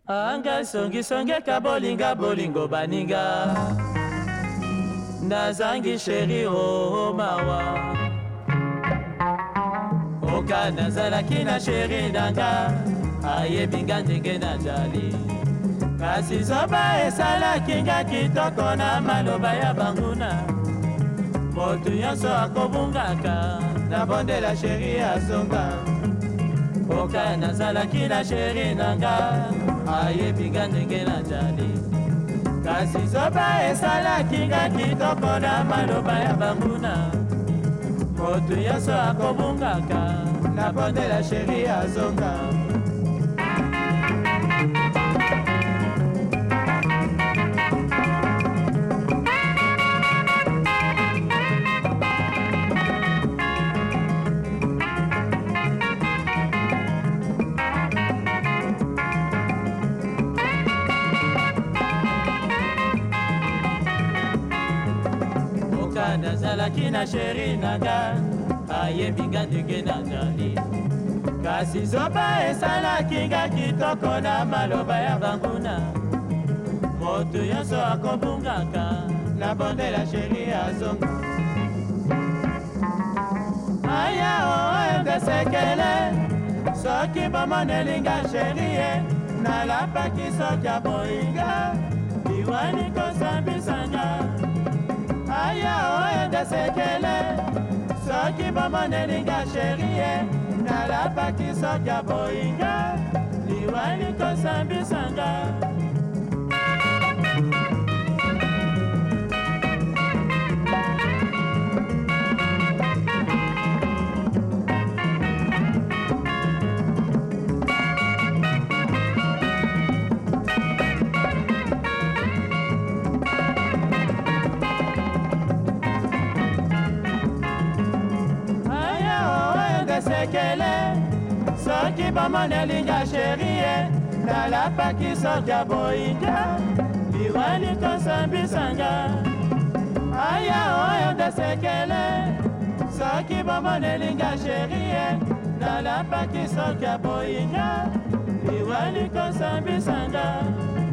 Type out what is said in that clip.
anga songisongeka bolinga bolingo baninga nazangi sheri o mawa oka nazalaki na sheri nanga ayebinga ndenge najali kasi zoba esalaki nga kitoko na maloba ya banguna moto nyonso akobungaka nabondela sheri azonga oka nazalaki na sheri nanga ayebinga ndenge najali kasi zoba esalaki nga kitoko na maloba ya banguna moto nyonso akobungaka nabondela sheri azonga nazalaki na sheri nanga ayebinga ndenge najali kasi zoba esalaki nga kitoko na maloba ya banguna moto nyonso akobungaka nabondela sheri azonga aya oyo ndesekele soki bomonelinga sheri ye nalapaki soki ya boyinga liwani kosambisanga aya oyo ndesekele soki bomonelinga sheri ye nalapaki soki ya boyinga liwani kosambisanga sekele soki bomonelinga sheri ye nalapaki soki ya boyinga liwani kosambisanga aya oyo ndesekele soki bomonelinga sheri ye nalapaki soki ya boyinga liwani kosambisanga